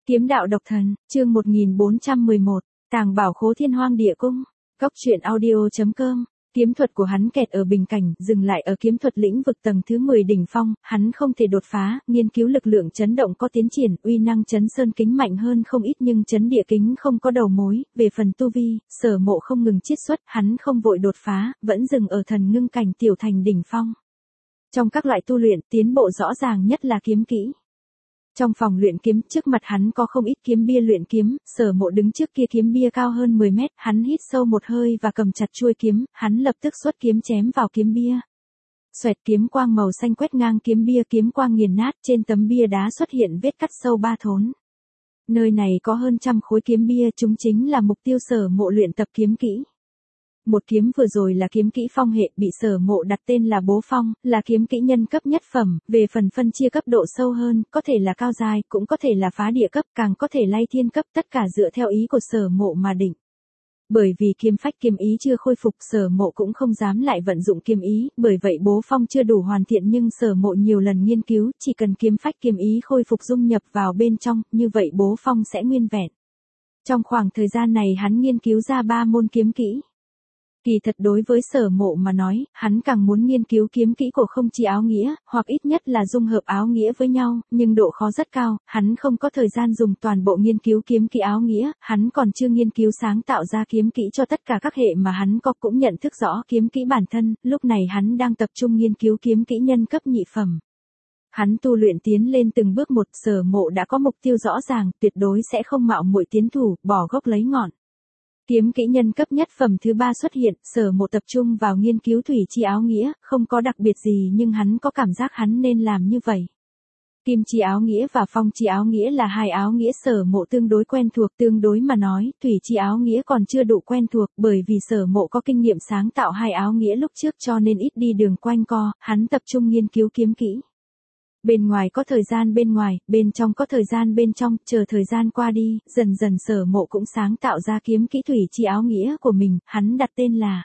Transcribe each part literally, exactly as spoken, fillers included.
Kiếm đạo độc thần, chương một nghìn bốn trăm mười một, Tàng bảo khố Thiên Hoang Địa Cung. Cốc truyện audio chấm com. Kiếm thuật của hắn kẹt ở bình cảnh, dừng lại ở kiếm thuật lĩnh vực tầng thứ mười đỉnh phong, hắn không thể đột phá, nghiên cứu lực lượng chấn động có tiến triển, uy năng chấn sơn kính mạnh hơn không ít nhưng chấn địa kính không có đầu mối, về phần tu vi, Sở Mộ không ngừng chiết xuất, hắn không vội đột phá, vẫn dừng ở thần ngưng cảnh tiểu thành đỉnh phong. Trong các loại tu luyện, tiến bộ rõ ràng nhất là kiếm kỹ. Trong phòng luyện kiếm, trước mặt hắn có không ít kiếm bia luyện kiếm, Sở Mộ đứng trước kia kiếm bia cao hơn mười mét, hắn hít sâu một hơi và cầm chặt chuôi kiếm, hắn lập tức xuất kiếm chém vào kiếm bia. Xoẹt, kiếm quang màu xanh quét ngang kiếm bia, kiếm quang nghiền nát, trên tấm bia đá xuất hiện vết cắt sâu ba thốn. Nơi này có hơn trăm khối kiếm bia, chúng chính là mục tiêu Sở Mộ luyện tập kiếm kỹ. Một kiếm vừa rồi là kiếm kỹ phong hệ, bị Sở Mộ đặt tên là Bố Phong, là kiếm kỹ nhân cấp nhất phẩm, về phần phân chia cấp độ sâu hơn, có thể là cao giai, cũng có thể là phá địa cấp, càng có thể lay thiên cấp, tất cả dựa theo ý của Sở Mộ mà định. Bởi vì kiếm phách kiếm ý chưa khôi phục, Sở Mộ cũng không dám lại vận dụng kiếm ý, bởi vậy Bố Phong chưa đủ hoàn thiện nhưng Sở Mộ nhiều lần nghiên cứu, chỉ cần kiếm phách kiếm ý khôi phục dung nhập vào bên trong, như vậy Bố Phong sẽ nguyên vẹn. Trong khoảng thời gian này hắn nghiên cứu ra ba môn kiếm kỹ. Kỳ thật đối với Sở Mộ mà nói, hắn càng muốn nghiên cứu kiếm kỹ của không chỉ áo nghĩa, hoặc ít nhất là dung hợp áo nghĩa với nhau, nhưng độ khó rất cao, hắn không có thời gian dùng toàn bộ nghiên cứu kiếm kỹ áo nghĩa, hắn còn chưa nghiên cứu sáng tạo ra kiếm kỹ cho tất cả các hệ mà hắn có, cũng nhận thức rõ kiếm kỹ bản thân, lúc này hắn đang tập trung nghiên cứu kiếm kỹ nhân cấp nhị phẩm. Hắn tu luyện tiến lên từng bước một, Sở Mộ đã có mục tiêu rõ ràng, tuyệt đối sẽ không mạo muội tiến thủ, bỏ gốc lấy ngọn. Kiếm kỹ nhân cấp nhất phẩm thứ ba xuất hiện, Sở Mộ tập trung vào nghiên cứu thủy chi áo nghĩa, không có đặc biệt gì nhưng hắn có cảm giác hắn nên làm như vậy. Kim chi áo nghĩa và phong chi áo nghĩa là hai áo nghĩa Sở Mộ tương đối quen thuộc, tương đối mà nói, thủy chi áo nghĩa còn chưa đủ quen thuộc, bởi vì Sở Mộ có kinh nghiệm sáng tạo hai áo nghĩa lúc trước cho nên ít đi đường quanh co, hắn tập trung nghiên cứu kiếm kỹ. Bên ngoài có thời gian bên ngoài, bên trong có thời gian bên trong, chờ thời gian qua đi, dần dần Sở Mộ cũng sáng tạo ra kiếm kỹ thủy chi áo nghĩa của mình, hắn đặt tên là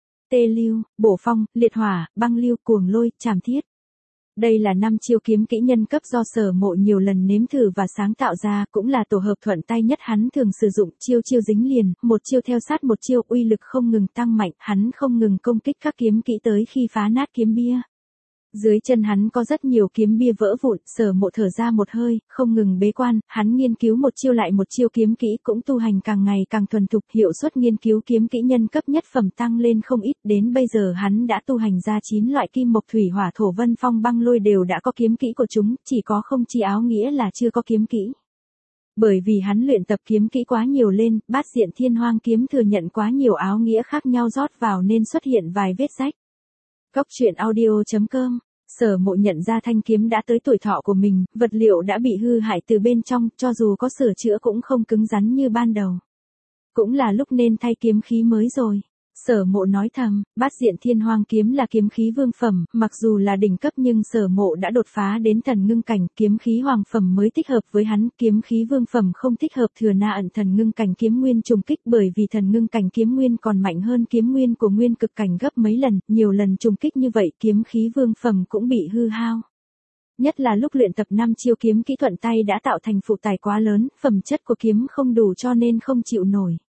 Tê Lưu, Bổ Phong, Liệt Hỏa, Băng Lưu, Cuồng Lôi, Trảm Thiết. Đây là năm chiêu kiếm kỹ nhân cấp do Sở Mộ nhiều lần nếm thử và sáng tạo ra, cũng là tổ hợp thuận tay nhất hắn thường sử dụng, chiêu chiêu dính liền, một chiêu theo sát một chiêu, uy lực không ngừng tăng mạnh, hắn không ngừng công kích các kiếm kỹ tới khi phá nát kiếm bia. Dưới chân hắn có rất nhiều kiếm bia vỡ vụn, Sở Mộ thở ra một hơi, không ngừng bế quan, hắn nghiên cứu một chiêu lại một chiêu kiếm kỹ, cũng tu hành càng ngày càng thuần thục, hiệu suất nghiên cứu kiếm kỹ nhân cấp nhất phẩm tăng lên không ít, đến bây giờ hắn đã tu hành ra chín loại kim mộc thủy hỏa thổ vân phong băng lôi đều đã có kiếm kỹ của chúng, chỉ có không chi áo nghĩa là chưa có kiếm kỹ. Bởi vì hắn luyện tập kiếm kỹ quá nhiều lên, bát diện thiên hoang kiếm thừa nhận quá nhiều áo nghĩa khác nhau rót vào nên xuất hiện vài vết rách. Cốc truyện audio chấm com. Sở Mộ nhận ra thanh kiếm đã tới tuổi thọ của mình, vật liệu đã bị hư hại từ bên trong, cho dù có sửa chữa cũng không cứng rắn như ban đầu. Cũng là lúc nên thay kiếm khí mới rồi. Sở Mộ nói thầm, bát diện thiên hoang kiếm là kiếm khí vương phẩm, mặc dù là đỉnh cấp nhưng Sở Mộ đã đột phá đến thần ngưng cảnh, kiếm khí hoàng phẩm mới thích hợp với hắn, kiếm khí vương phẩm không thích hợp thừa na ẩn thần ngưng cảnh kiếm nguyên trùng kích, bởi vì thần ngưng cảnh kiếm nguyên còn mạnh hơn kiếm nguyên của nguyên cực cảnh gấp mấy lần, nhiều lần trùng kích như vậy kiếm khí vương phẩm cũng bị hư hao. Nhất là lúc luyện tập năm chiêu kiếm kỹ thuận tay đã tạo thành phụ tải quá lớn, phẩm chất của kiếm không đủ cho nên không chịu nổi.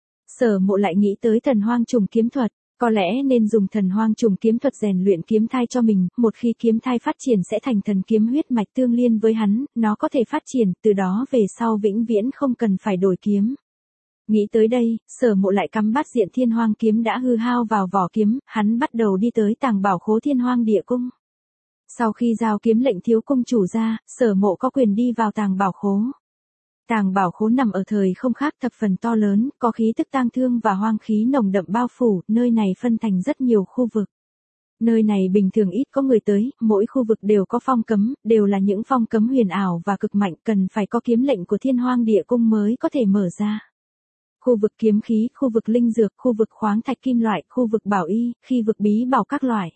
Sở Mộ lại nghĩ tới thần hoang trùng kiếm thuật, có lẽ nên dùng thần hoang trùng kiếm thuật rèn luyện kiếm thai cho mình, một khi kiếm thai phát triển sẽ thành thần kiếm huyết mạch tương liên với hắn, nó có thể phát triển, từ đó về sau vĩnh viễn không cần phải đổi kiếm. Nghĩ tới đây, Sở Mộ lại cắm bát diện thiên hoang kiếm đã hư hao vào vỏ kiếm, hắn bắt đầu đi tới tàng bảo khố Thiên Hoang Địa Cung. Sau khi giao kiếm lệnh thiếu cung chủ ra, Sở Mộ có quyền đi vào tàng bảo khố. Tàng bảo khố nằm ở thời không khác thập phần to lớn, có khí tức tang thương và hoang khí nồng đậm bao phủ, nơi này phân thành rất nhiều khu vực. Nơi này bình thường ít có người tới, mỗi khu vực đều có phong cấm, đều là những phong cấm huyền ảo và cực mạnh, cần phải có kiếm lệnh của Thiên Hoang Địa Cung mới có thể mở ra. Khu vực kiếm khí, khu vực linh dược, khu vực khoáng thạch kim loại, khu vực bảo y, khi vực bí bảo các loại.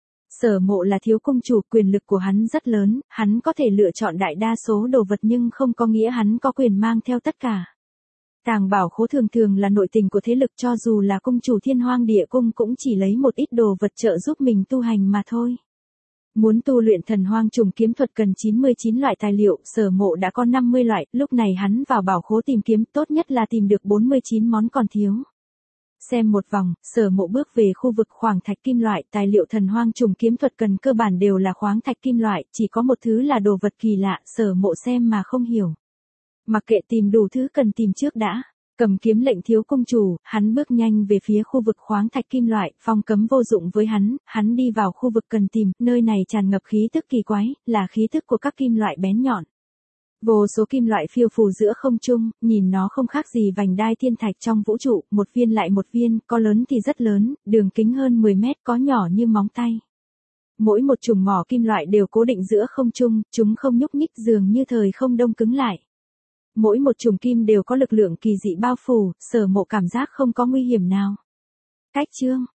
Sở Mộ là thiếu cung chủ, quyền lực của hắn rất lớn, hắn có thể lựa chọn đại đa số đồ vật nhưng không có nghĩa hắn có quyền mang theo tất cả. Tàng bảo khố thường thường là nội tình của thế lực, cho dù là cung chủ Thiên Hoang Địa Cung cũng chỉ lấy một ít đồ vật trợ giúp mình tu hành mà thôi. Muốn tu luyện thần hoang trùng kiếm thuật cần chín mươi chín loại tài liệu, Sở Mộ đã có năm mươi loại, lúc này hắn vào bảo khố tìm kiếm, tốt nhất là tìm được bốn mươi chín món còn thiếu. Xem một vòng, Sở Mộ bước về khu vực khoáng thạch kim loại, tài liệu thần hoang trùng kiếm thuật cần cơ bản đều là khoáng thạch kim loại, chỉ có một thứ là đồ vật kỳ lạ, Sở Mộ xem mà không hiểu. Mặc kệ tìm đủ thứ cần tìm trước đã. Cầm kiếm lệnh thiếu công chủ, hắn bước nhanh về phía khu vực khoáng thạch kim loại, phong cấm vô dụng với hắn, hắn đi vào khu vực cần tìm, nơi này tràn ngập khí tức kỳ quái, là khí tức của các kim loại bén nhọn. Vô số kim loại phiêu phù giữa không trung, nhìn nó không khác gì vành đai thiên thạch trong vũ trụ, một viên lại một viên, có lớn thì rất lớn, đường kính hơn mười mét, có nhỏ như móng tay. Mỗi một chùm mỏ kim loại đều cố định giữa không trung, chúng không nhúc nhích dường như thời không đông cứng lại. Mỗi một chùm kim đều có lực lượng kỳ dị bao phủ, Sở Mộ cảm giác không có nguy hiểm nào. Cách chương